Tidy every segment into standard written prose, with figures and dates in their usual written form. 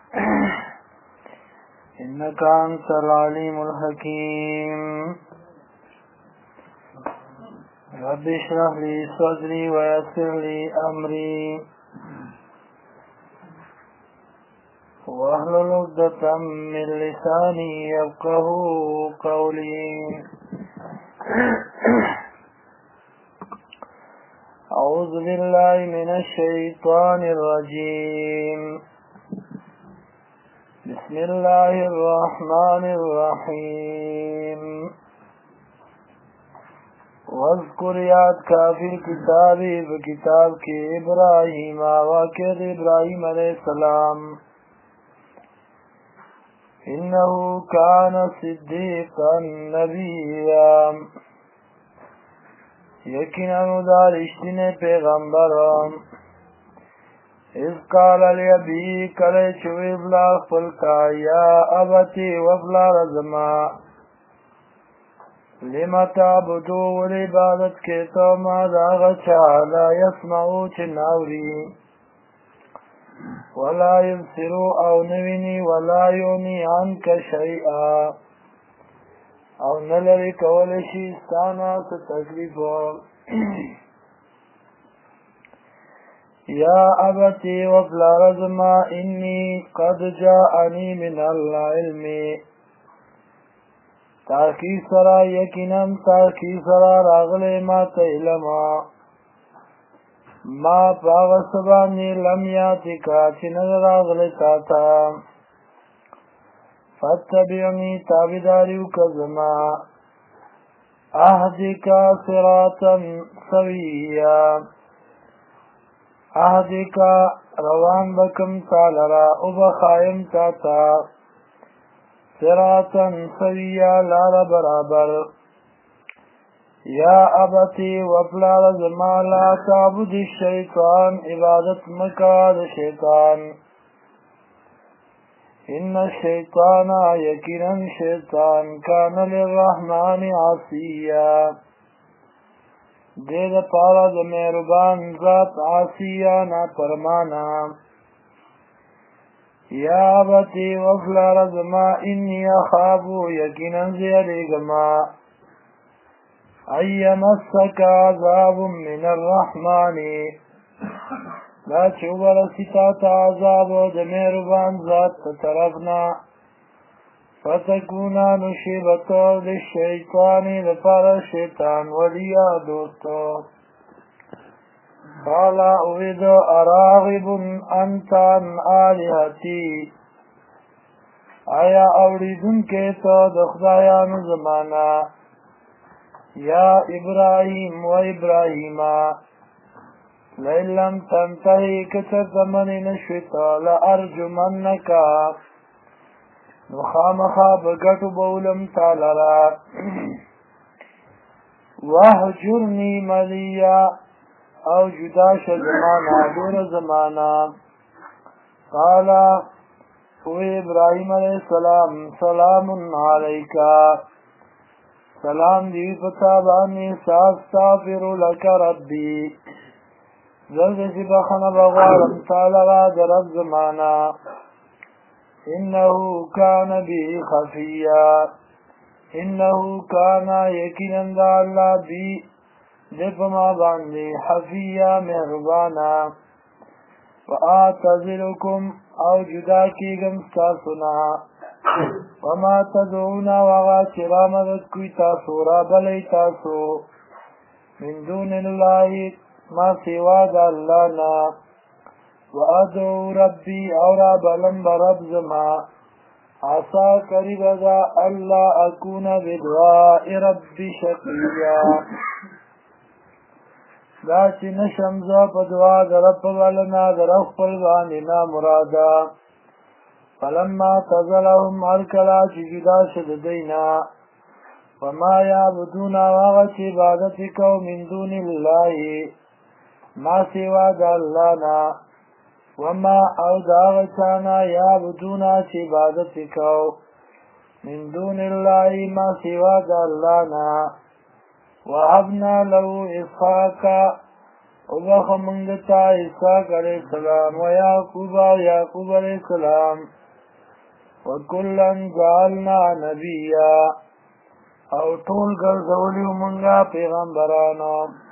إنك أنت العليم الحكيم. رب اشرح لي صدري ويسر لي أمري واحلل عقدة من لساني يفقهوا قولي. أعوذ بالله من الشيطان الرجيم. بسم الله الرحمن الرحيم. واذكر یاد کافی کتابی بکتاب کی ابراہیم واقع ابراہیم علیہ السلام. انه کان صدیقا نبیا. یقینا دا رشتینی پیغمبران. اذ قال لأبي کله چوی بلا خپل کا یا ابتی وبلا رزما لما تعبدو والعبادت کے تو ما داغ چالا يسمعو چناوری ولا يبصرو او نوینی ولا یونی عنک شیئا او نلری کولشی استانا ستکلیفو. یا ابتی وبلا رزما انی قد جاءنی من العلم. تاکی سرا یقیناً تاکی سرا راغلے ما تا علما ما پاغسبانی لم یاتی کا چنگ راغلے تاتا فتبعنی تابداریو کزما اہدی کا صراطا سویا. اہدی کا روان بکم تالرا ابخائم تاتا صراطا سویا لار برابر. یا ابتی وفلا رزما لا تعبد الشیطان عبادت مکاد شیطان. ان الشیطان یقینا شیطان کان للرحمن عصیا. دید پارا د مہربان ذات عصیا نا پرمانا. یا ابتی وفلا رزما انی اخابو یقینا زیریگما ایمسک عذاب من الرحمن لا چوبر ستات عذاب د مہربان ذات طرفنا فتکونا نشیبتو للشیطانی لپار شیطان ولیا دوستو. قال اوید اراغب انت عن آلہتی. آیا اوریدن کے تو دخدایان زمانا. یا ابراہیم و ابراہیما لئن لم تنتہی کچر زمانی نشویتا لارجمنکا نخامخا بگٹو بولم تالرا وحجرنی ملیا او جدا زمانہ دور زمانہ. قال او ابراہیم علیہ السلام سلام علیکا سلام دی پتا بانی ساستغفر لک ربی زلد سی بخنا بغارم تالرا درب زمانہ. انہو کان بی خفیا. انہو کانا یقیناً دا اللہ بی دپ ما باندی حفیہ مہربانا. وآتذلکم او جدا کی گم ساسنا وما تدعونا وغا چرا مدد کوئی تاسو را بلی تاسو من دون اللہ ما سوا دا اللہ نا. وادعو ربی اورا بلن برب زما عصا قریب دا اللہ اکون بدعاء ربی شقیا. دا چی نشمزا پا دعا در رب والنا در اخفل واننا مرادا. فلما تزلهم ارکلا چی جدا شد دینا وما یعبدونا واغا چی عبادتی کو من دون اللہ ما سوا دا اللہ نا. وما او داغ چانا یعبدونا چی عبادتی کو من دون اللہ ما سوا دا اللہ نا. وَهَبْنَا لَهُ إِسْحَاقَ وبخ منگتا اسحاق علیہ السلام و یعقوب علیہ السلام وکلن جعلنا نبیا او ټول ګرځولیو منگا پیغمبرانو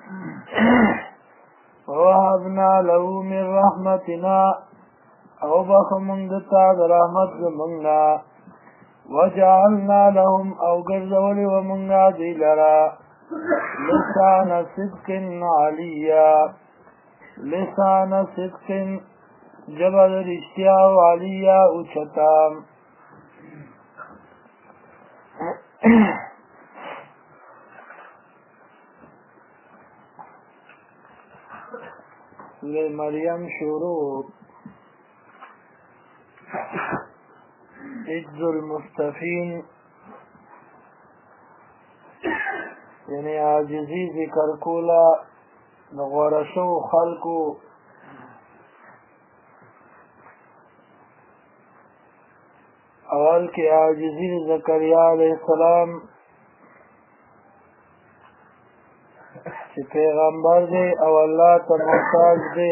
ووهبنا له من رحمتنا او بخ منگتا در رحمت زمنگنا وجعلنا لهم او ګرځولیو منگا دی لرا لسان صدق علیا لسان صدق جبل رشتیا و علیا اوچتا سورہ مریم شروع عجز المستفین یعنی عاجزی ذکر کولا نغورشو خلقو اول کی عاجزی زکریا علیہ السلام چی پیغمبر دے او اللہ تا محتاج دے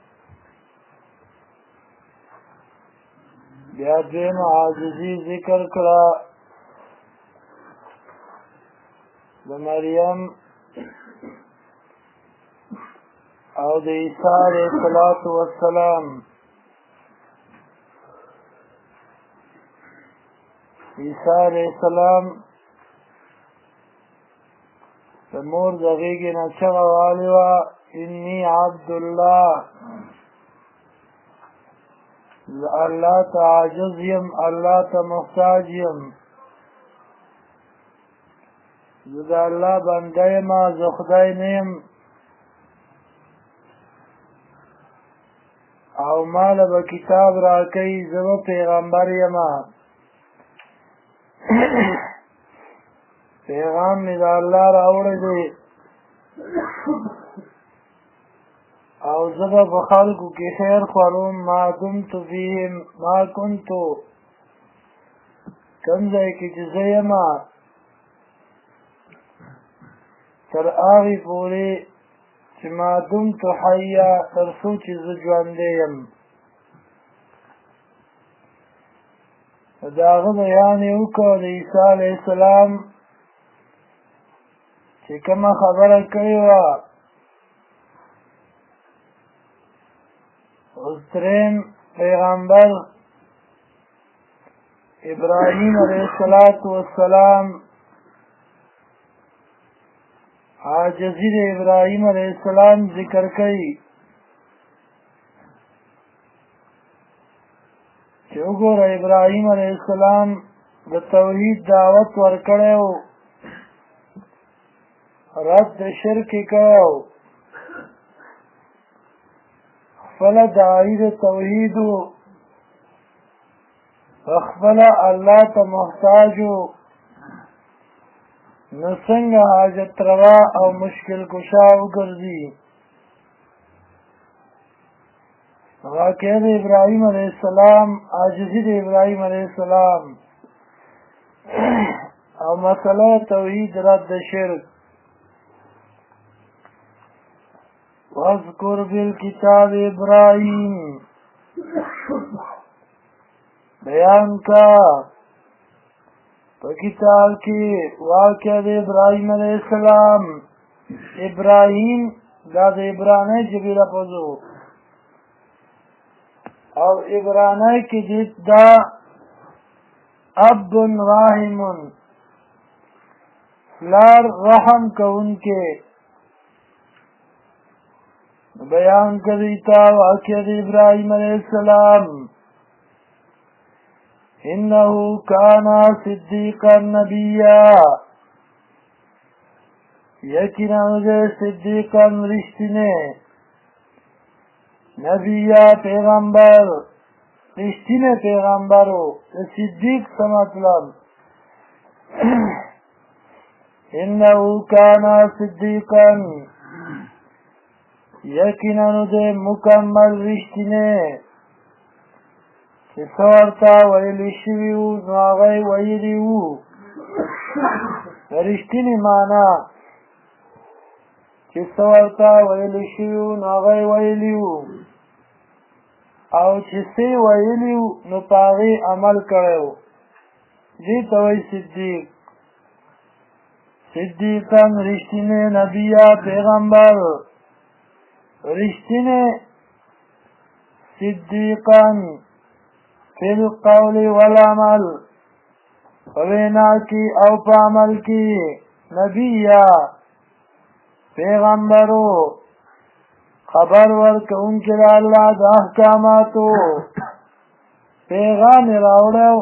بیا دویم عاجزی ذکر کرا د مریم او د عیسی علیہ السلام عیسی علیہ السلام د مور د غېږې نه چغه والې وه انی عبد الله زه الله ته عاجز یم الله ته محتاج یم زه د الله بنده یم زه خدای نه یم او ماله به کتاب راکوي زه به پیغمبر یم پیغام مې د الله راوړی دی او زه به په خلکو کې خیر خپروم ما دمت فیهم ما کنتو کوم ځای کې چې زه یم تر هغې پورې چې ما دمت حیا تر څو چې زه ژوندی یم د هغه بیان یې وکړ د عیسی علیه السلام چې کومه خبره کړې وه اوس درېیم پیغمبر ابراهیم علیه السلام عاجزی د ابراهیم علیه السلام ذکر کوي چې وګوره ابراهیم علیه السلام د توحید دعوت ورکړی و رد د شرک یې کړی و خپله داعي د توحید و خپله الله ته محتاج و نو څنګه حاجت روا او مشکل کشا وګرځي واقعه د ابراهیم علیه السلام عاجزي د ابراهیم علیه السلام او مسله توحید رد شرک واذکر بالکتاب ابراهیم بیان کا په کتاب کې واقعه د ابراهیم علیه السلام ابراهیم دا د عبرانۍ ژبې لفظ و او عبرانۍ کې دا اب راحم پلار رحم کوونکی بیان کوي تا واقعه د ابراهیم علیه السلام انه کان صدیقا نبیا یقینا صدیقا رښتینی نبیا پیغمبر رښتینی پیغمبر و صدیق څه مطلب انه کان صدیقا یقینا مکمل رښتینی چې څه ورته ویلي شوي وو نو هغه یې ویلي وو د رښتینې معنا چې چې څه ورته ویلي شوي وو نو هغه یې ویلي وو او چې څه ویلي وو نو په هغې عمل کړی وو دې ته وایي صدیق صدیقا رښتینی نبي یا پیغمبر رښتینی صدیقا فی القول والعمل په وینا کې او په عمل کې نبي یا پیغمبرو خبر ورکوونکی د الله د احکاماتو پیغام یې راوړی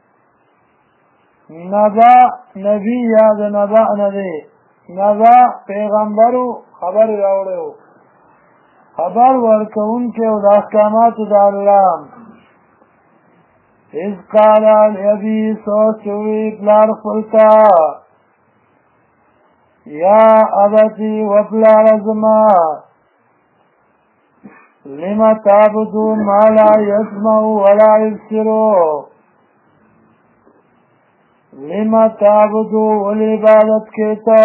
نبا نبی یا د نبا نه دی نبا پیغمبرو خبر یې راوړی خبر ورکوونکی د احکاماتو د الله اذ قال لأبي سوچ وی پلار خپلتا یا ابتی و پلار زما لما تعبدون ما لا يسمع ولا يبصر لما تعبدو والعبادت کیتا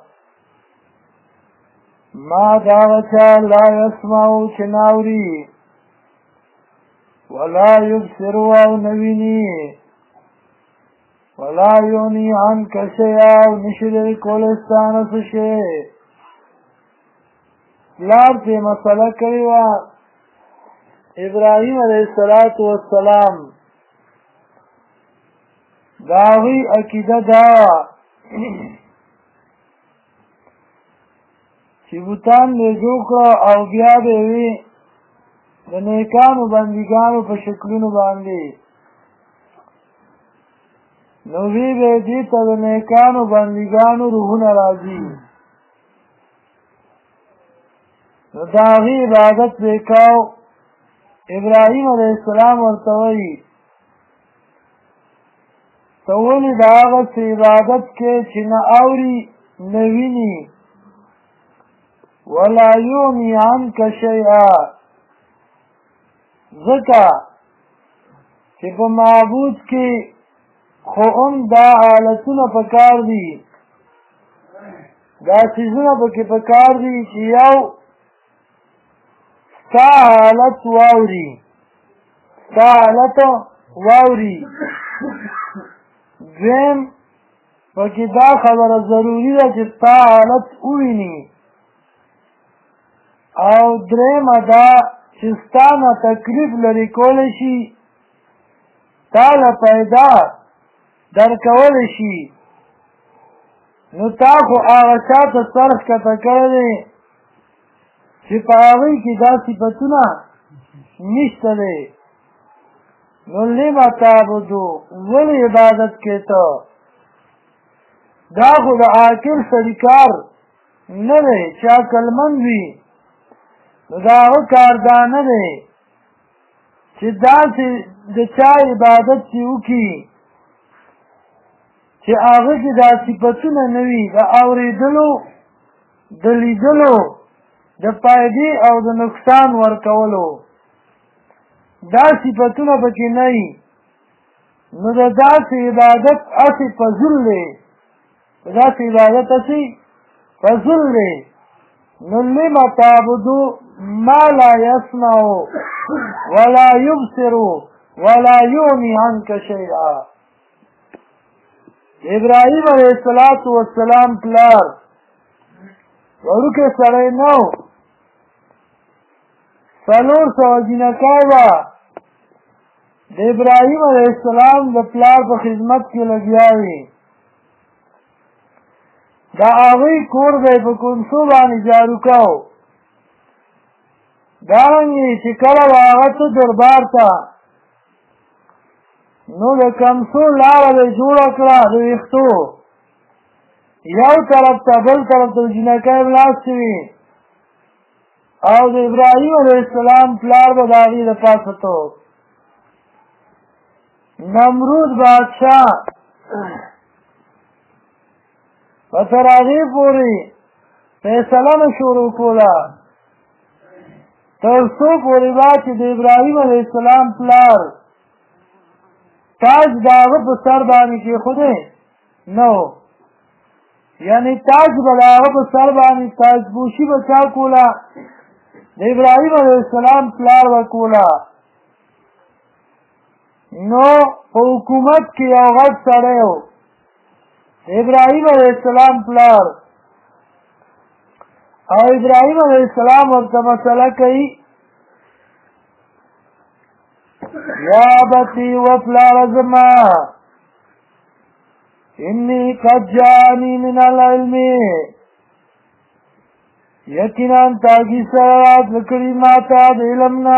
ما داوچا لا يسمعو چناوری ولا يبصر او نوینی ولا یونی عنک شیئا او نشد کولستان سشی لار تی مسئلہ کریوا ابراہیم علیہ السلام داوی عقیده داوا چې بوتان دې جوړ کړه او بیا به وي د نیکانو بندګانو په شکلونو باندې نو وی به دې ته د نیکانو بندګانو روحونه راځي نو د هغې عبادت وکاو ابراهیم علیه السلام ورته وایي ته ولې د هغه څه عبادت کې چې نه اوري نه ویني ولا یغني عنک شیئا ځکه چې په معبود کې خو هم دا حالتونه پکار دي دا څیزونه پکې پکار دي چې یو ستا حالت واوري ستا حالت واوري دویم پکې دا خبره ضروري ده چې ستا حالت وویني او درېیمه دا چې ستا نه تکلیف لرې کولی شي تا له پیدا درکولی شي نو تا خو هغه چا ته سر ښکته کړی دی چې په هغوی کې دا صفتونه نشته دی نو لما تعبدو ولې عبادت کې ته دا خو د عاقل سړي کار نه دی چې عقلمند وي نو د هغه کار دا نه دی چې داسې د چا عبادت چې وکړي چې هغه کې دا صفتونه نه وي د اورېدلو د لیدلو د فایدې او د نقصان ورکولو دا صفتونه پکې نه وي نو د داسې عبادت هسې فضل دی د داسې عبادت هسې فضل دی نو لما تعبدو ما لا يسمع ولا يبصر ولا یغني عنک شیئا ابراهیم علیه السلام پلار وړوکی سړی نه و 400 جنکۍ وه د ابراهیم علیه السلام د پلار په خدمت کې لګیا وي د هغوی کور به یې په کنسو باندې جارو کو دارنګې چې کله به هغه ته دربار ته نو د کمسو لاره به یې جوړه کړه د ویښتو یو طرف ته بل طرف ته جنکۍ ناستې وي او د ابراهیم علیه السلام پلار به د هغې د پاسه تو نمرود بادشاه په تر هغې پورې فیصله نه شروع کوله تر څو پورې به چې د ابراهیم علیه السلام پلار تاج د هغه په سر باندې کېښودی نه و یعنی تاج به د هغه په سر باندې تاج پوشي به چا کوله د ابراهیم علیه السلام پلار به کوله نو په حکومت کې یو غټ سړی و د ابراهیم علیه السلام پلار او ابراهیم علیه السلام ورته مسله کوي یا ابتی و پلار زما انی قد جانی من العلم یقینا تاگی سرات لکڑی ماتا د علمنا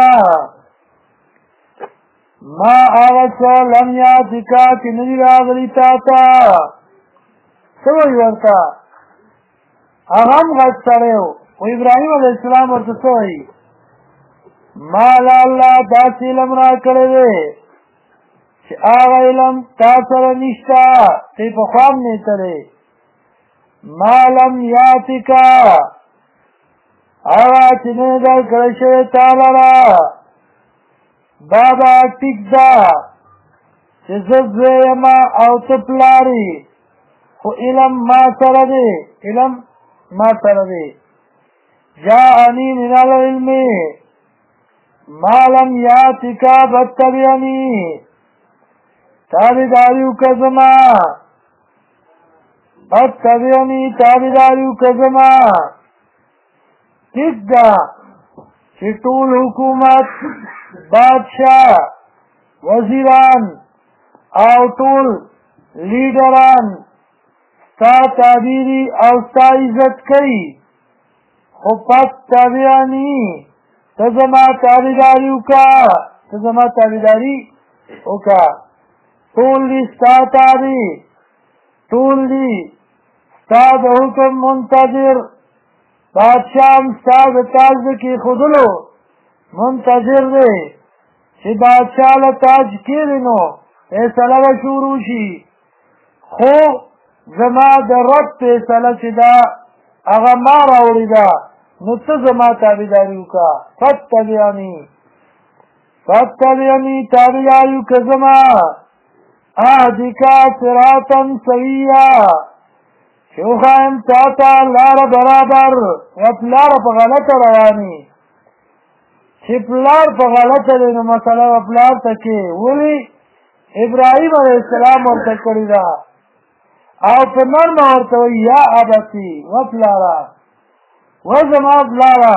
ما آغسا لم یاتکا چی ندی راغلی تاتا سوئی ورطا اغم غد سریو و ابراہیم علیہ السلام ورطا سوئی ما لا اللہ داسی علم را کردے چی آغا علم تاثر نشتا تی پخوام نیترے ما لم یاتکا آغا چی ندر کرشے تالارا بابا ٹک دا چی زدویما او تپلاری خو علم ما سردے علم ما سردے جاءنی من العلم ما لم یاتکا بتبعنی تابداریو کزما بتبعنی تابداریو کزما ٹک دا چی طول حکومت بادشاہ وزیران او ټول لیډران ستا تعبیری او ستا عزت کوي خو پس تابعانی ته زما تابعداري وکړه ته زما تابعداري وکړه ټول دي ستا تابع ټول دي ستا د حکم منتظر بادشاہ هم ستا د تاج د کېښودلو منتظر دی چې بادشاہ له تاج کېږي نو فیصله به شروع شي خو زما د رب فیصله چې ده هغه ما راوړې ده نو ته زما تابعداري وکړه فتبعنی تابعداري وکړه زما اهدکا صراطا سویا چې وښایم تا ته لاره برابر یا پلاره په غلطه روانې چې پلار په غلطه دی نو مسله به پلار ته کې ولې ابراهیم علیه السلام ورته کړې ده او په نرمه ورته وایي یا ابتي و پلاره و زما پلاره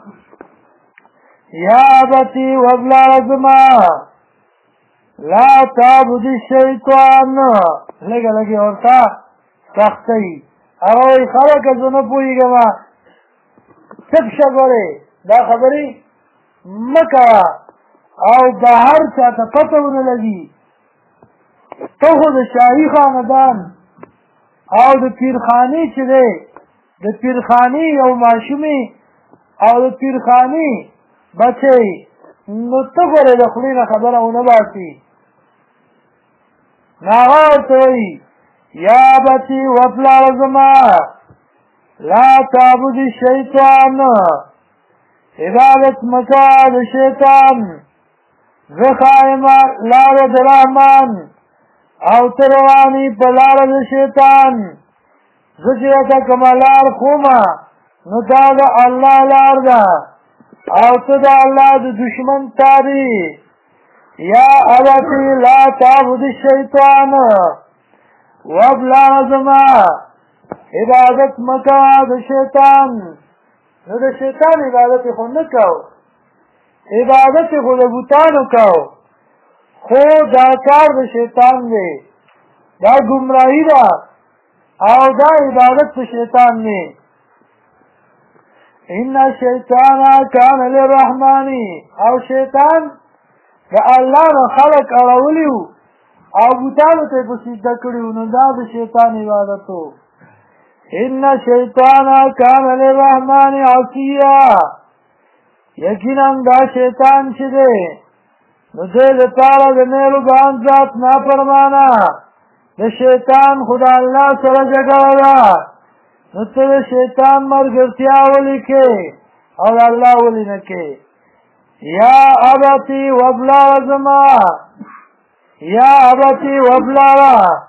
یا ابتي و پلاره زما لا تعبد الشیطان لږه لږه ورته سختوي هغه وایي خلکه زه نه پوهېږم چپ شه ګورې دا خبرې مکه او د هر چا ته پته ونه لګي ته خو د شاهي خاندان او د پیرخانې چې دی د پیرخانې یو ماشومې او د پیرخانې بچی نو ته ګورې د خولې نه خبره ونه باسي نو هغه ورته وایي یا ابتي و پلاره زما لا تعبد الشیطان عبادت مکا د شیطان زه خایمه لاره د رحمان او ته روانې په لاره د شیطان زه چې راته کومه لار خومه نو دا د الله لار ده او ته د الله د دشمن تابع یا ابتي لا تعبد الشیطان وپلاره زما عبادت مکا د شیطان نو د شیطان عبادت خو نه کو عبادت خو د بوتانو کو خو دا کار د شیطان دی دا گمراهی ده او دا عبادت د شیطان دی ان الشیطان کان للرحمن او شیطان د الله نه خلق اړولی او بوتانو ته په سجده کړي نو دا د شیطان عبادت و ان الشیطان کان للرحمن عصیا یقینا دا شیطان چې دی نو دې لپاره د مهربان ذات نافرمانه د شیطان خدا الله سره جګړه ده نو ته د شیطان ملګرتیا ولې کې او الله ولې نه کې یا ابتي وبلاره زما یا ابتي وبلاره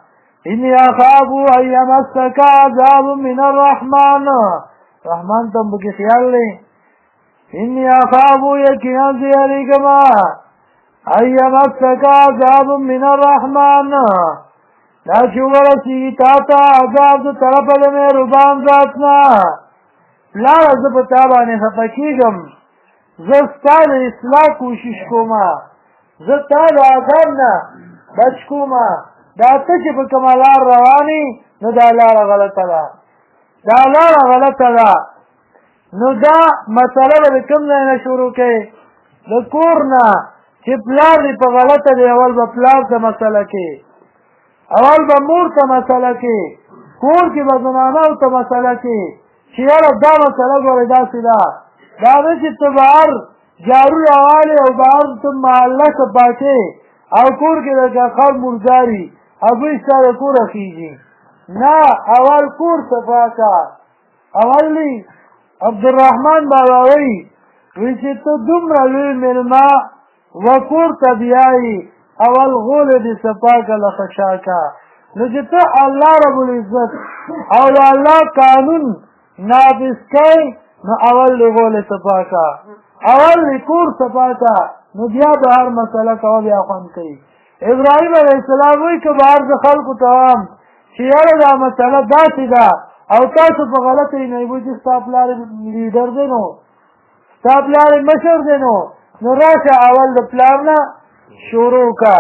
إني أخاف أن يمسك عذاب من الرحمن رحمن تم بکی خیال لیں إني أخاف يكنا زياركما أن يمسك عذاب من الرحمن لا شغرسی تاتا عذاب طرف دمے ربان ذاتنا لا رضب تابانے خفکیگم زستان اصلاح کوشش کوما زستان آدمنا بچ کوما دا تچی پا کمالار روانی نو دا لار غلطه دا دا لار غلطه دا نو دا مسئله با کم دینا شروع کئی دا کورنا چی پلار دی پا غلطه دی اول با پلار تا مسئله کی اول با مور تا مسئله کی کور کی با زناناو تا مسئله کی چی یارا دا مسئله گوری دا سیدا دا چی تو بار جارو روالی او بار تم محله کا پاکی او کور کی دا خال مرزاری ابو اشتار کور اخیجی نا اول کور صفاکا اول لی عبدالرحمن باباوی ویچی تو دم رلوی ملما وکور تبیائی اول غول دی صفاکا لخشاکا لیکن تو اللہ رب العزت اول اللہ قانون نافذ کئی نو اول لی غول صفاکا اول لی کور صفاکا نو بیا بہر مسئلہ کوا بیا خوان کئی ابراہیم علیہ السلام وی که بہر د خلقو توام چې یاره دا مسئله داسې ده او تاسو په غلطه یې نیبو چې ستا پلار لیډر دی نو ستا پلار مشر دی نو راشه اول د پلار نه شروع کا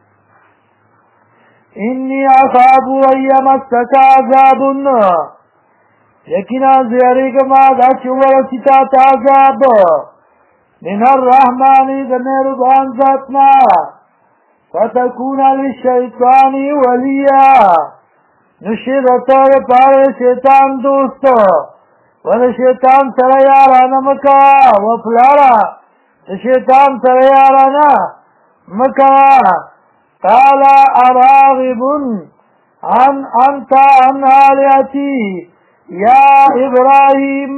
انی اخاف ان یمسک عذاب یقینا زیریږم دا چې ورسي تا ته عذاب من الرحمن د مهربان ذات نه فتكون للشيطان وليا نشرتر پار شیطان دوست ولا شیطان سره یارانا مکا وفلارا شیطان سره یارانا مکا قال اراغب انت عن آلیاتی یا ابراہیم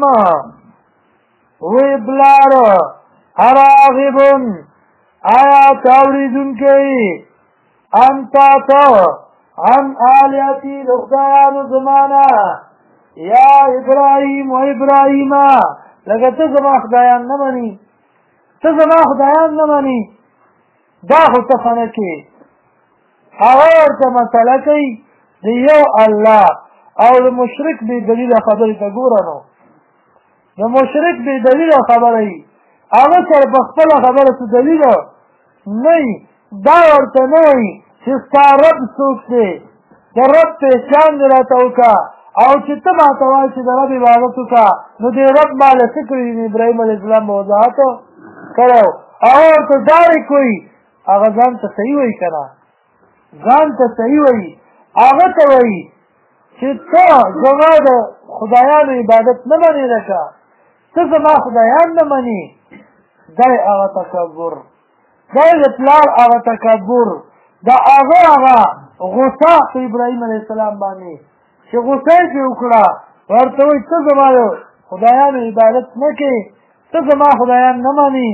ویبلار اراغب آیا تاوریدن کئی انتا تو عن آلیتی لخدایان زمانا یا ابراہیم و ابراہیما لگا تزما خدایان نمانی تزما خدایان نمانی دا خود تفنکی اغیر تا مسئلہ کئی دیو اللہ او دا مشرک بی دلیل خبری تا گورنو دا مشرک بی دلیل خبری اغا سر بخبل خبر تا دلیل نہیں دا ورطا نہیں چستا رب سوک دے دا رب پیشان دلاتا کا او چی تم آتوائی چی دا رب عبادتو کا نو دے رب مالا سکری ابراہیم علیہ السلام موضاعتو کرو اور تو داری کوئی آغا زان تا صحیح ہوئی کنا زان تا صحیح ہوئی آغا تا ہوئی چی تا زما دا خدایان عبادت نمانی رکا تا زما خدایان نمانی دای آغا تکبر دای اطلال آغا تکبر دا آغا غصہ تو ابراہیم علیہ السلام بانی چی غصہ کی اکڑا ورطوئی تا زما دا خدایان عبادت نکی تا زما خدایان نمانی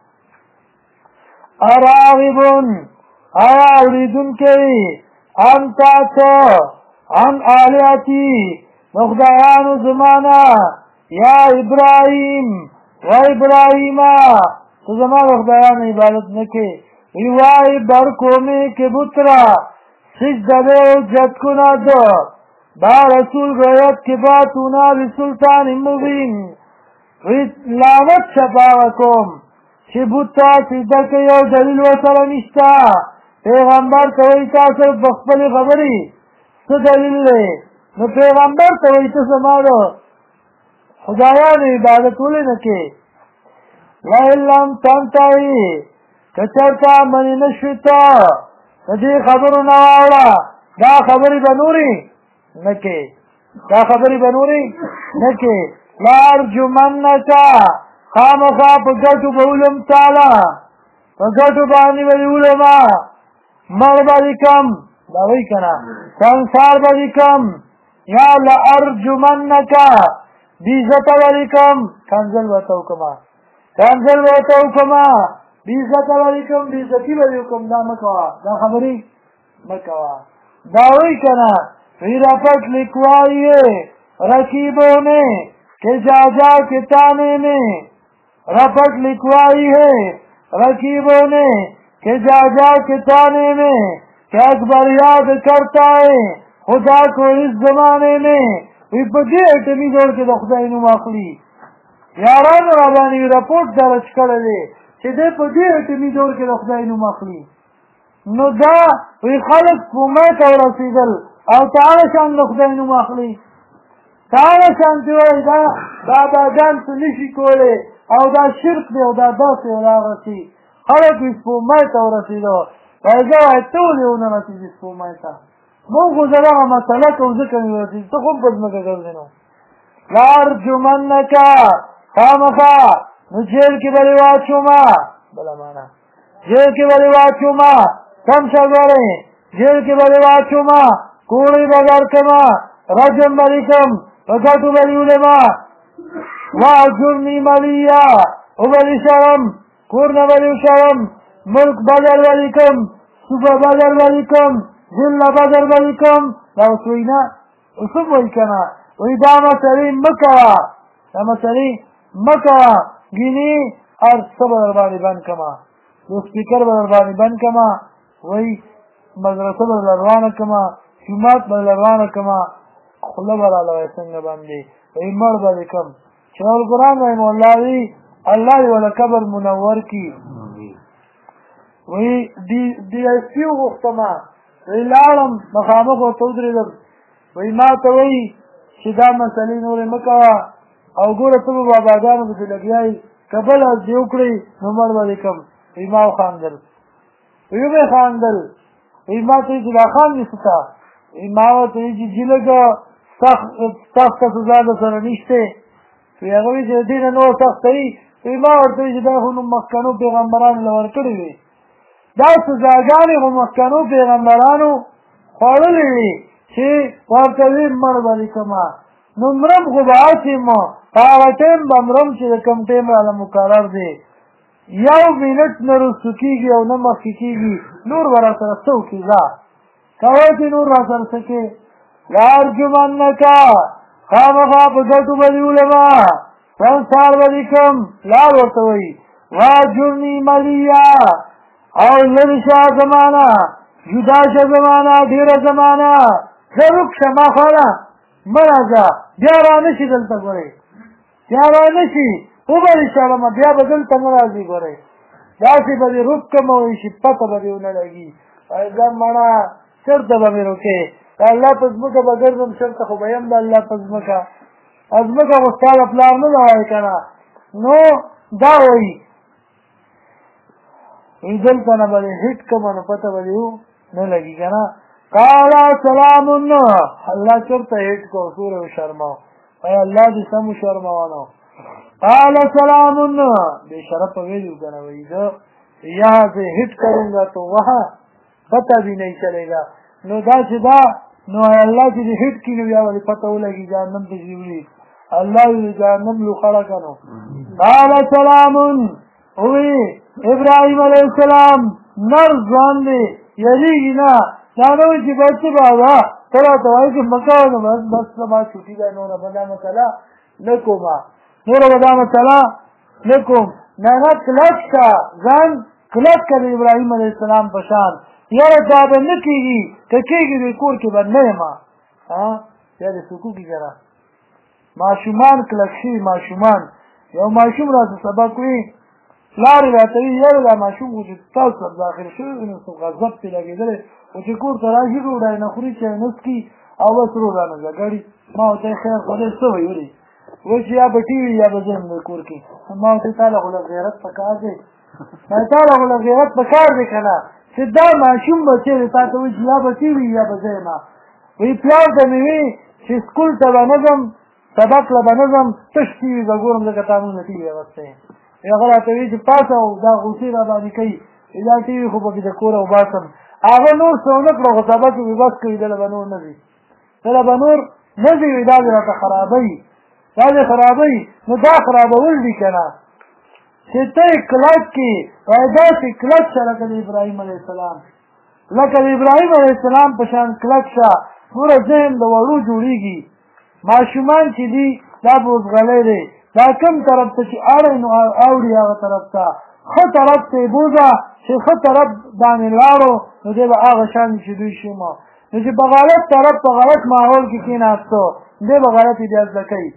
اراغبون آیا اوریدن کئی انتا تو عن آلیاتی مخدایان زمانا یا ابراہیم و ابراہیما تو زمان مخدایان عبادت نکے ایوائی برکومی کے بطرا سجدے جد کنا دو با رسول غیرت کے باتونا بسلطان مبین لعنت شفاوکم چی بوتا سجده که یو دلیل و سره نشتا پیغمبر توی تاسو بخبل خبری سو دلیل لی نو پیغمبر توی تاسو مارو خدایان عبادت ولی نکی لئلم تنتاوی کچرتا منی نشویتا ندی خبرو نواولا دا خبری بنوری نکی دا خبری بنوری نکی لارجمنکا خامخا پا گٹو با علم تالا پا گٹو بانی با علما مر با دی کم داوی کنا سنسار با دی کم یا لارجمنکا بیزتا با دی کم کنزل باتاو کما بیزتا با دی کم بیزتی با دی کم دا مکوا دا خبری مکوا دا وی کنا وی رپٹ لکھوائی ہے رقیبوں نے کہ جا جا کے تانے میں رپٹ لکھوائی ہے رقیبوں نے کہ جا جا کے تانے میں کہ اکبر یاد کرتا ہے خدا کو اس زمانے میں وی په دې اټمي دور کې د خدای نوم اخلي یارانو را باندې رپورټ درج کړی دی چې دی په دې اټمي دور کې د خدای نوم اخلي نو دا وی خلک سپومۍ ته ورسېدل او تعالی شان د خدای نوم اخلي تعالی شان چې وایي دا باباګان څه نشي کولی او دا شرک دی او دا داسې او دا هغسې خلک وي سپومۍ ته ورسېدو وایي زه وایي ته ولې ونه رسېږي سپومۍ ته مونږ خو زه دغه مسله کوو ځکه مې ورسېږي ته خو هم په ځمکه ګرځې نو لارجمنکه خامخا نو جیل کې به دې واچومه بله معنا جیل کې به دې واچومه کم شه ګورئ جیل کې به دې واچومه کوړۍ به درکړمه رجم به دې کړم په ګټو به دې ولېمه واجرني ملیا وبه دې شړم کور نه به دې وشړم ملک بدل به دې کړم صوبه بدل به دې کړم ذله بدل به دې کړم دا اوس وایي نه اوس هم وایي که نه وایي دا مسلې مه کوه دا مسلې مه کوه ګینې هر څه به در باندې بند کړمه سپیکر به در باندې بند کړمه وایي مدرسه به در روانه کړمه جومات به در روانه کړمه خوله به راله وایي څنګه باندې وایي مړ به دې کړم شیخ القرآن رحمه الله وایي الله دې وله قبر منور کړي وایي ډي ایس پي وغوښتمه وایي لاړم مخامخ ورته ودرېدم وایي ما ته وایي چې دا مسلې نورې مه کوه او ګوره ته به باباګانو پسې لګیا یې که بله دې وکړئ نو مړ به دې کړم وایي ما وخاندل وایي ومې خاندل وایي ما ته وایي چې دا خاندې څه ته وایي ما ورته وایي چې جي لږه سخته سزا در سره نشته وایي هغه وایي چې د دې نه نور سخته وي وایي ما ورته وایي چې دا خو نو مخکنو پیغمبرانو له ورکړې وې دا سزاګانې خو مخکنو پیغمبرانو خوړلې وې چې ورته وي مړ به دې کړمه نو مرم خو به هسې م په هغه ټایم به مرم چې د کوم ټایم راله مقرر دی یو منټ نه رسو کېږي او نه مخکې کېږي نور به را سره څه وکړي ځه کوی چې نور را سره څه کې لارجمنکه خامخا په ګټو به دې ولمه سنسار به دې کړم لار ورته وایي واجرني ملیا او لرې شه زمانه جدا شه زمانه ډېره زمانه زه رک شه ما خواله مه راځه بیا را نه شي دلته ګورئ بیا را نه شي وبه دې شړمه بیا به دلته نه راځي ګورئ داسې به دې رک کړم او شي پته به دې ونه لګي زه مړه چېرته به مې روکې د الله په ځمکه به ګرځم چېرته خو به یم د الله په ځمکه ځمکه خو ستا د پلار نه ده وایي که نه نو دا وایي دلته نه به دې هېټ کړمه نو پته به دې نه لګي که نه قال سلام الله چرته هېټ کو سوره وشرماو ای الله دې سم وشرماوانو قال سلام بے شرف ویلو کنه وای زه یہاں سے ہٹ کروں گا تو وہاں پتہ بھی نہیں چلے گا نو دا چې دا نو الله چې هټ کینو یا ولې پته ولګي جهنم ته ځي الله دې جهنم لو خړه کنو قال سلام وی ابراهيم عليه السلام نر ځان دې یریږي نه دا نو چې بچي بابا ترا ته وایي چې مکه نو بس ما چھوٹی ده نو نه بدا مسله نکوما نور بدا مسله نکوم نه کلک کا ځان کلک کړي ابراهيم عليه السلام په شان یاره دا به نه کېږي که کېږي د کور کې به نه یم یا د سکو کې ګره ماشومان کلک شوي ماشومان یو ماشوم راته سبق وي لارې راته وي یاره دا ماشوم خو چې تاسو سره داخل شوی نو غضب پرې لګېدلی خو چې کور ته راشي ډوډۍ نه خوري چای نه څکي او بس روزانه ځګړي ما ورته خیر خدای څه وایي ولې وایي چې یا به ټي وي یا به زه یم د کور کې ما ورته تاله خو له غیرت په کار دی تاله خو له غیرت په کار دی که نه چې دا ماشوم به چېرې تا ته وایي چې یا به ټي وي یا به زه یم وایي پلار ته مې وایي چې سکول ته به نه ځم سبق له به نه ځم تش ټي وي به ګورم ځکه تا مونږ نه ټي وي اغوستی هغه راته وایي چې پاسه او دا غوسې را باندې کوي دا ټي وي خو پکې د کوره وباسم هغه نور څه ونه کړو خو سبق یې بس کوي دله به نور نه ځي دله به نور نه ځي وایي دا دې راته خرابوي دا دې خرابوي نو دا خرابول دي که نه چې ته یې کلک کړي وایي داسې کلک شه لکه د ابراهیم علیه السلام لکه د ابراهیم علیه السلام په شان کلک شه پوره ذهن د وړو جوړېږي ماشومان چې دي دا بوزغلی دی دا کوم طرف ته چې اړی نو اوړي هغه طرف ته ښه طرف ته یې بوځه چې ښه طرف باندې لاړو نو دی به هغه شان چې دوی شومه نو چې په غلط طرف په غلط ماحول کې کېناستو دی به غلطې بیا زده کوي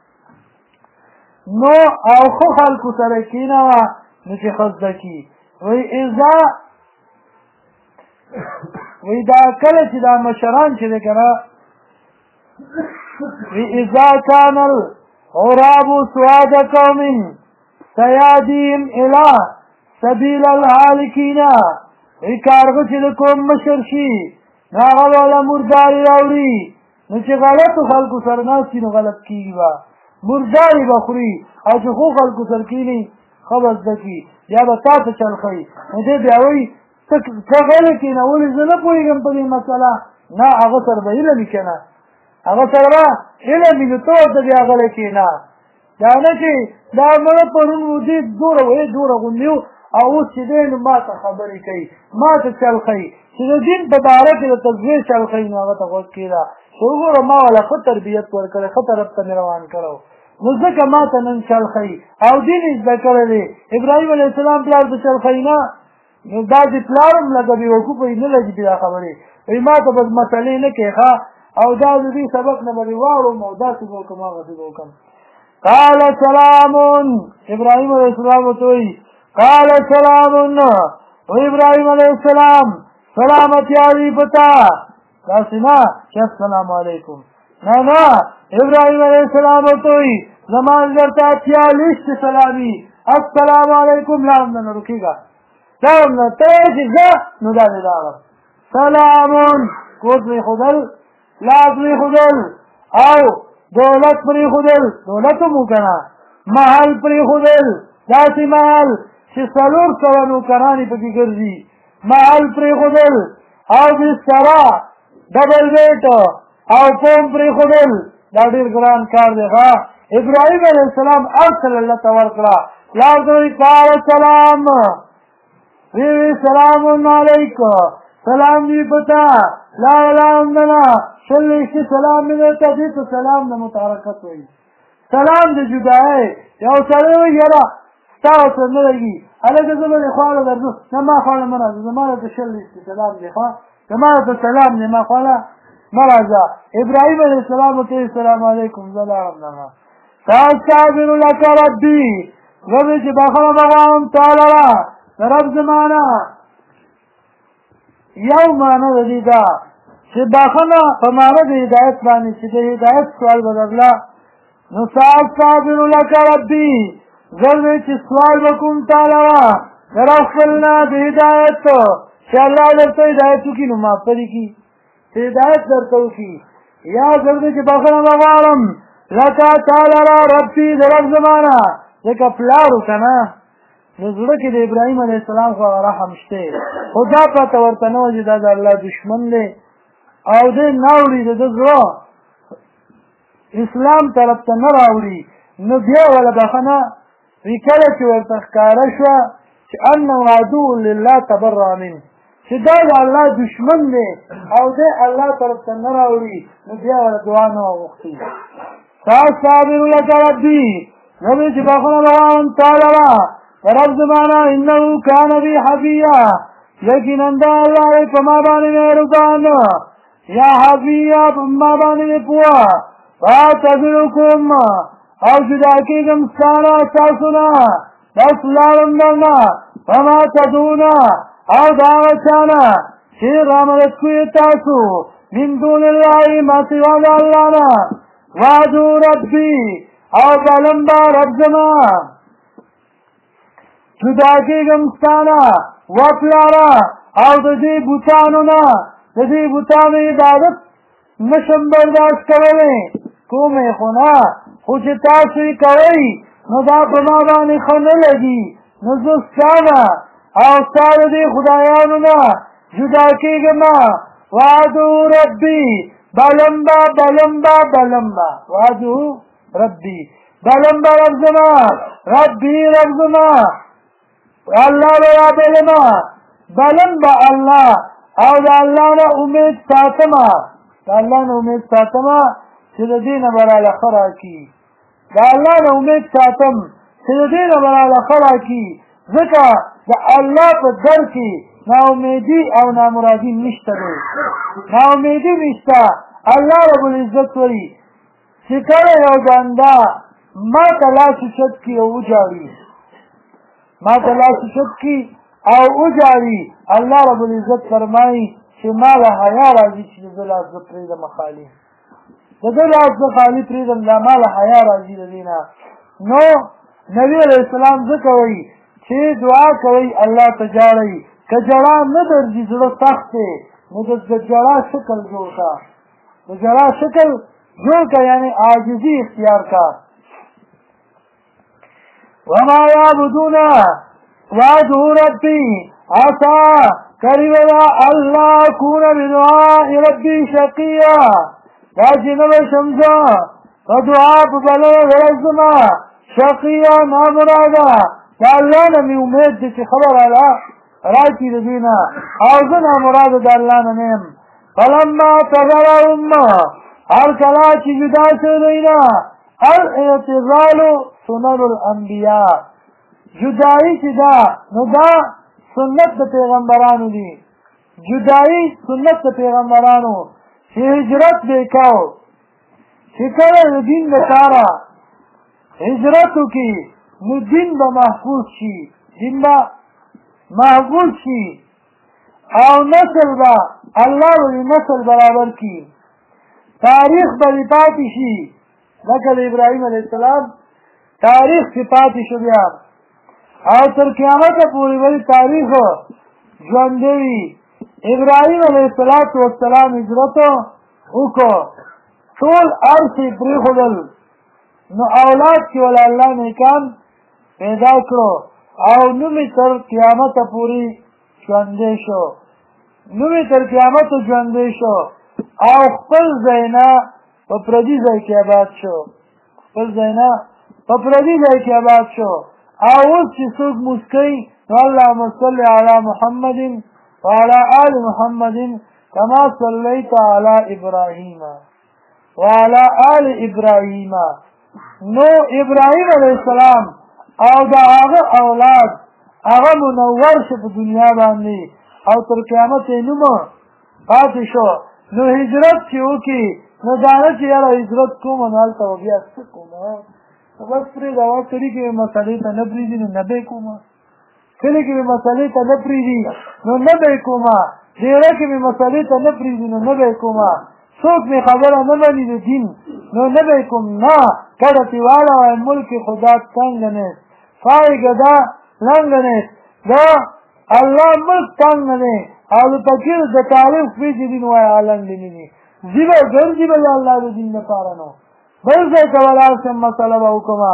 نو او ښه خلکو سره کېنوه نو چې ښه زده کړي وی دا کله چې دا مشران چې دی که نه اذا كان الغراب سواد قوم سياديهم الى سبيل الهالكين کارغه چې د کوم مشر شي هغه والا مرداري راوړي نو چې غلطو خلکو سره ناستي نو غلط کېږي به مرداري به خوري او چې ښو خلکو سره کښېني ښه به زده کړي بیا به تا ته چل ښایي نو دی بیا وایي ته غلی کښېنه ولې زه نه پوهېږم په دې مسله نه هغه سره به علم وي که نه هغه سره به علم وي نو ته ورته بیا غلی کښېنه دا نه چې دا مړه پرون دې دوره غوندې او اوس چې دی نو ما ته خبرې کوي ما ته چل ښایي چې د دین په باره کې د تزویر چل ښایي نو هغه ته غوږ کېږده چې وګوره ما والا ښه تربیت ورکړی ښه طرف ته مې روان کړی نو ځکه ما ته نن چل ښایي او دین یې زده کړی دی ابراهیم علیه السلام پلار ته چل ښایي نه نو دا چې پلار هم لکه بېوقوفه یې نه لګي دا خبرې وایي ما ته به مسلې نه کوې ښه او دا د دې سبق نه به دې واړم او داسې به وکړم هغسې به وکړم قال سلام ابراهیم علیه السلام ورته وایي قال سلام و ابراهیم علیه السلام سلامتی علی پتا داسې نه چې السلام علیکم نه ابراهیم علیه السلام ورته وایي زما درته 46 سلامي السلام علیکم لا هم نه رکېږه دا هم نه ته چې زه نو دا دې راغلم سلامون کور پرېښودل لاس پرېښودل او دولت پرېښودل دولت هم وکړه محل پرېښودل داسې محل چې 400 نوکران یې پکې ګرځي محل پرېښودل او بستره ډبل بیټ او فوم پرېښودل دا ډېر ګران کار دی ښه ابراهیم علیه السلام ارسل الله ته ورکړه پلار ته وایي قال سلام وی سلام علیکم سلام دی پتا لا اله الا الله شلشت سلام می درته دې ته سلام نه متحرکت وایي سلام د جدای یو سره وایي یاره ستا ورته نه لګي هلکه زه به دې خواله درځم نه ما خواله مه راځه زما درته شلشت سلام دی ښه زما درته سلام دی ما خواله مه راځه ابراهیم علیه السلام ورته وایي السلام علیکم زه لاړم نه فاستغفر لک ربي زه دې چې بخښنه بغواړم تا لره د رب زمانه یو معنی د دې ده چې بخښنه په معنی د هدایت باندې چې د هدایت سوال به درله نو ساستغفر لک ربي زه دې چې سوال به کوم تا لره د رب خپل نه د هدایت چې الله درته هدایت وکړي نو معاف پرې کړي چې هدایت درته وکړي یا زه دې چې بخښنه بغواړم لکه تا لره ربي د رب زمانه ځکه پلار و که نه نو زړه کې د ابراهیم علیه السلام خو هغه رحم شته خو دا پته ورته نه وه چې دا د الله دشمن دی او دی نه اوړي د ده زړه اسلام طرف ته نه راوړي نو بیا وله بخښنه وي کله چې ورته ښکاره شوه چې انه عدو لله تبرع منه چې دا د الله دشمن دی او دی الله طرف ته نه راوړي نو بیا وله دعا نه وغوښتي فاستغفر لک ربي زه دې چې بخښنه بغواړم تا لره رب زمانہ انه کان بی حفیہ یقینا دا اللہ په ما باندې مهربان یا حفیہ په ما باندې پوهه فاعتذرکم او جدا کېږم ستانه تاسو نه بس لاړم درنه فما تدونه او د هغه چا نه چې رامدد کوئ تاسو من دون الله ما سوا د الله نه وعدو ربي او بلم به رب زما جدا کېږم ستانه وپلاره او د دې بوتانو نه د دې بوتانو عبادت نشم برداشت کولی کومې خو نه خو چې تاسو یې کوئ نو دا په ما باندې ښه نه لګي نو زه ستا نه او ستا د دې خدایانو نه جدا کېږم وعدو ربي بلمبه وعدو ربي بلمبه رب زما ربي رب زما الله به یادومه بلم به الله او د الله نه امید ساتمه د الله نه امید ساتمه چې د دې نه به راله ښه راکړي د الله نه امید ساتم چې د دې نه به راله ښه راکړي ځکه د الله په در کې ناامیدي او نامرادي نشته دی ناامیدي نشته الله رب العزت وایي چې کله یو بنده ما ته لاس اوچت کړي او وجاړي ما ته لاس اوچت کړي او وجاړي الله رب العزت فرمایي چې ما له حیا راځي چې د ده لاس زه پرېږدم خالي د ده لاس زه خالي پرېږدم دا ما له حیا راځي د دې نه نو نبي علیه السلام ځکه وایي چې دعا کوئ الله ته جاړئ که جړا نه درځي زړه سخت دی نو د جړا شکل جوړ کا د جړا شکل جوړ کا یعنی عاجزي اختیار کا وما يعبدون وعده ربي عسى قريبا الله أكون بدعاء ربي شقيا دا جنب شمسا ودعاء ببلغ ورزما شقيا نامرادا دا اللہ نمی امید دی چی خبر علا راکی دینا آوزنا مراد دا اللہ نمیم فلما تغرهم هر کلا چی جدا شدینا الاعتزال سنن الانبیاء جدائی چی دا نو دا سنت دا پیغمبرانو دی جدائی سنت دا پیغمبرانو چی ہجرت بیکاو چی کل دین بکارا ہجرتو کی نو دین با محفوظ شي دین با محفوظ شي او نسل با الله وی نسل برابر کی تاریخ بلی پاتی شي لکه ابراهیم علیہ السلام تاریخ کی پاتی شو بیا او تر قیامت پوری ولی تاریخ ژوندوي ابراهیم علیہ السلام هجرتو وکړو ټول ارث پرېښودل نو اولاد کې ول الله نیکان پیدا کړو او نومې تر قیامت پورې ژوندی شو نومې تر قیامت ژوندی شو او خپل ځای نه په پردي ځای کې آباد شو خپل ځای نه په پردي ځای کې آباد شو او اوس چې څوک مسکی نو اللهم صل علی محمد وعلى آل محمد كما صليت على إبراهيم وعلى آل إبراهيم نو ابراهیم علیہ السلام او دا هغه اولاد هغه منور شو په دنیا باندې او تر قیامت یې نوم پاتې شو نو هجرت چې وکړي نو دانه چې یاره هجرت کوم نو هلته به بیا څه کوم بس پرېږده وا کلي کې مې مسلې ته نه پرېږدي نو نه به یې کوم کلي کې مې مسلې ته نه پرېږدي نو نه به یې کوم ډېره کې مې مسلې ته نه پرېږدي نو نه به یې کوم څوک مې خبره نه مني د دین نو نه به یې کوم نه کډتې واړوئ ملک خدا تنګ نیست فای گدا لنګ نیست دا الله ملک تنګ نه دی او د فقیر د تعریف پیژني نو وایي لنګ دی نه دي زی به ګرځي به د الله د دین لپاره نو بل ځای ته ولاړ شم مسله به وکړمه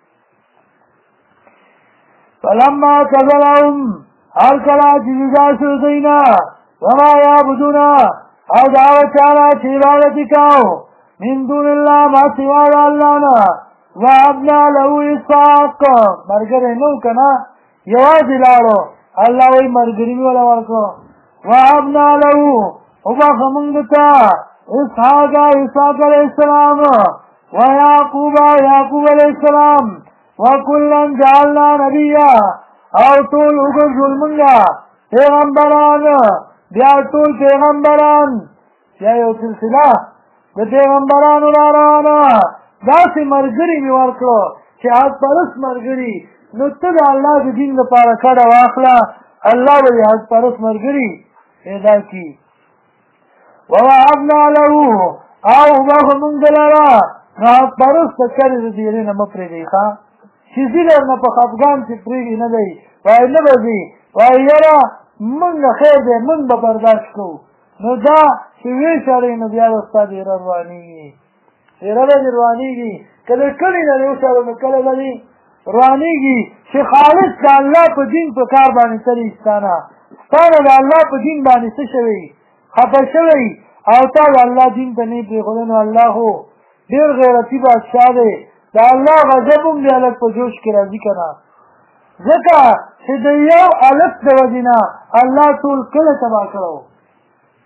فلما کذلهم هر کله چې جدا شو دوی نه وما یعبدون او دا چاله چې عبادت کوو من دون الله ما سوا د الله نه وهبنا له اسحاق مرګرې نو که نه یوازې لاړو الله وایي مرګري مې وله ورکړو وهبنا له وبخه موږ ته اسحاق علیه السلام ويعقوب علیه السلام وکلا جعلنا نبیا او ټول وګرځول موږ پیغمبران بیا ټول پیغمبران بیا یو سلسله د پیغمبرانو را روانه داسې ملګري مې ورکړو چې حق پرست ملګري نو ته د الله د دین لپاره کډه واخله الله به یې حق پرست ملګري پیدا کړي ووهبنا له او وبخه موږ لره نو حق پرست ته چرې د دیرې نه مه پرېږدئ ښه چې ځي درنه په خفګان چې پرېږدي نه دی وایي نه به ځي وایي یاره موږ خیر دی موږ به برداشت کوو نو دا چې ویې نو بیا به ستا ډېره روانېږي ډېره به دې روانېږي که د کلي نه دې وشړو نو کله به دې روانېږي چې خالص د الله په دین په کار باندې تلي ستا نه د الله په دین باندې څه شوی خفه شوی او تا د الله دین ته نه پرېښودی نو الله خو ډېر غیرتي بادشاه دی د الله غضب هم بیا لږ په جوش کې راځي که نه ځکه چې د یو الف د وجې نه الله ټول کله تباه کړی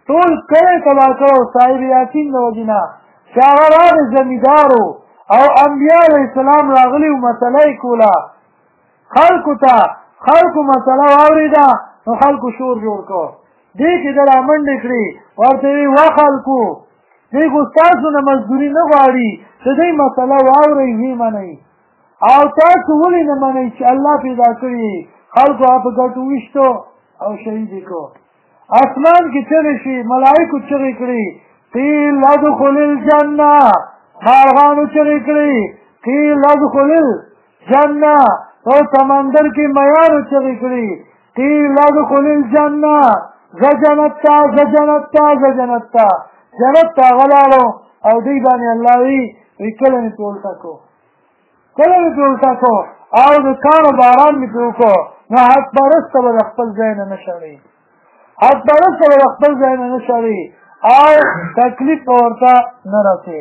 ټول کلی تباه کړو صاحب یاسین د وجې نه چې هغه راغی زمیندار او انبیا علیه السلام راغلي وو مسله یې کوله خلکو ته خلکو مسله واورېده نو خلکو شور جوړ کړو دې کې د رامنډې کړې ورته ویې وا خلکو دې خو ستاسو نه مزدوري نه غواړي چې دې مسله واورئ ویې منئ او تاسو ولې نه منئ چې الله پیدا کړي خلکو هغه په ګټو ویشتو او شهید یې کړو اسمان کې چغې شوې ملایکو چغې کړې قیل ادخل الجنه مارغانو چغې کړې قیل ادخل الجنه او سمندر کې میانو چغې کړې قیل ادخل الجنه زه جنت ته زه جنت ته زه جنت ته جنت ته هغه لاړو او دوی باندې الله وی کله مې پې الټه کړو کله مې پې الټه کړو او د کاڼو باران مې پې وکړو نو حق پرسته به د خپل ځای نه نه شړې حق پرسته به د خپل ځای نه نه شړې او تکلیف به ورته نه رسې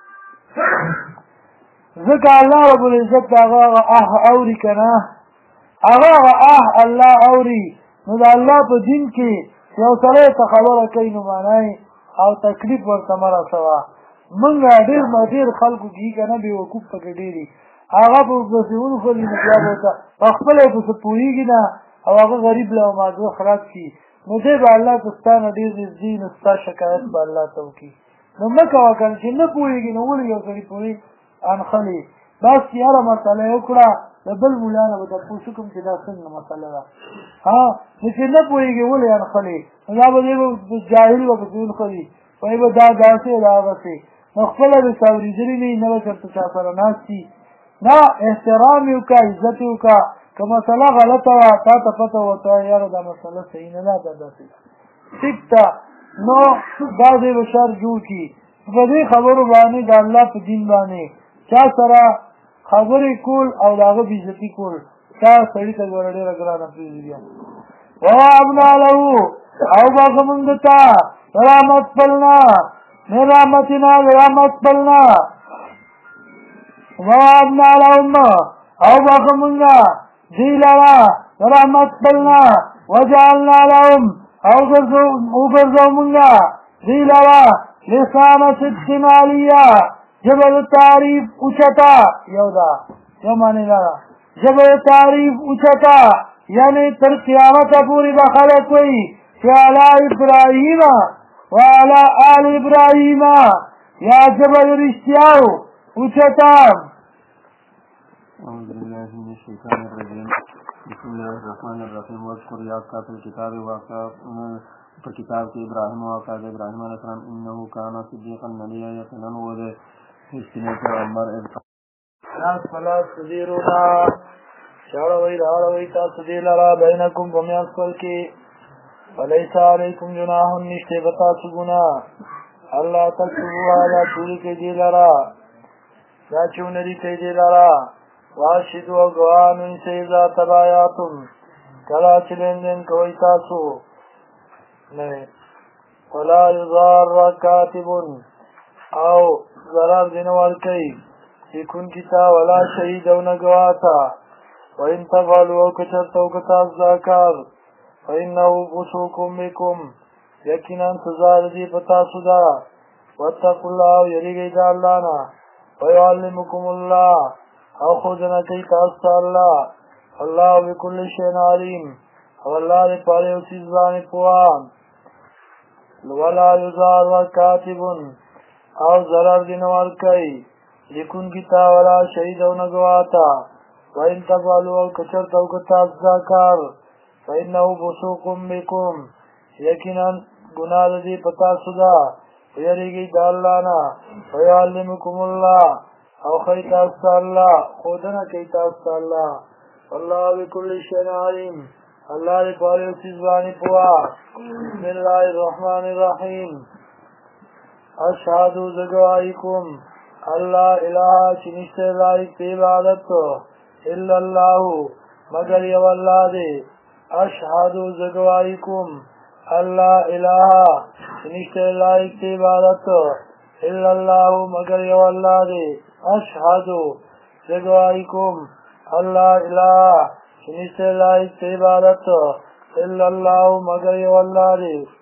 ځکه الله رب العزت د هغه اوري که نه هغه الله اوري نو د الله په دین کې یو سړی ته خبره کوي نو معنی او تکلیف ورته مه رسوه موږ ډېر خلکو کې که نه بېوقوف پکې ډېر دي هغه په پسې ونښلي نو بیا به ورته پخپله یې پسې پوهېږي نه او هغه غریب له مازغه خراب کړي نو دی به الله ته ستا نه ډېر نږدې نو ستا شکایت به الله ته وکړي نو مه کوه که چې نه پوهېږي نو ولې یو سړي پورې انښلي بس یاره مسله یې وکړه د بل ملا نه به تپوس وکړم چې دا څنګه مسله ده نو چې نه پوهېږي ولې انښلي نو دا به دی به جاهل به پسې ونښلي وایي به دا داسې دا هغسې نو خپله به څه اورېدلي نه وي نه به چېرته چا سره ناست وي نه احترام یې وکړه عزت یې وکړه که مسله غلطه وه تا ته پته وته یاره دا مسله صحیح نه ده دا داسې ټیک ده نو دا دی به شر جوړ کړي په دې خبرو باندې د الله په دین باندې چا سره خبرې کول او د هغه بېعزتي کول چا سړي ته ګوره ډېره ګرانه پرېږدي بیا ووهبنا له او بخه مونږ ته رحمت خپلنا من رحمتنا رحمت خپلنا ووهبنا لهم او بخه مونږ دوی لره رحمت خپلنا وجعلنا لهم او وګرځو مونږ دوی لره لسان صدق علیه ژبه د تعریف اوچته یو ده یو معنی لره ژبه د تعریف اوچته یعنی تر قیامته پورې به خلک وایي چې علی ابراهیم وعلى آل ابراهیم یا ژبه د رښتیاو اوچته أعوذ بالله من الشيطان الرجيم بسم الله الرحمن الرحيم واذكر يعقوب في الكتاب واقع في كتاب إبراهيم وواقع إبراهيم عليه السلام إنه كان صديقا نبيا يقينا وذ استناد عمر ناس فلا تديرونا شاروي راروي تاسدي لرا بينكم ومن کی وليس عليكم جناح نشته بتا سګنا الله تکوا لا ټول کې دی لرا دا چونري کې دی لرا واشهدوا وغوانوا سيذا تباياتم کلا چلندن کوي تاسو نه ولا يضار كاتب او ضرر دینوال کوي یکون کتا ولا شهید او نگواتا وان تفعلوا کچرتو کتاز ذاکار فإنه فسوق بكم یقینا سزا دی پتا سودا واتقوا الله یریږي د الله نه ويعلمكم الله او خودنا کوي تاسو الله الله بكل شيء عليم او الله دې پاره او چیز باندې پوهان ولا يزار وكاتب او ضرر دینوال کوي لیکون کتا ولا شهید او نگواتا وإن تفعلوا کچرتو کتاز ذاکار فإنه فسوق بكم یقینا گناہ دې پتا سودا ویریږي د الله نه ويعلمكم الله او خی تاسو الله خودنه کوي تاسو الله الله بكل شيء عليم الله دې په هر څه باندې پوها بسم الله الرحمن الرحيم اشهد زګوایکم الله اله چې نشته لایق عبادت الا الله مگر یو الله دې اشهد زګوایکم الله اله چې نشته لایق عبادت الا الله مگر یو الله دې اشهد زګوایکم الله اله چې نشته لایق عبادت الا الله مگر یو الله دې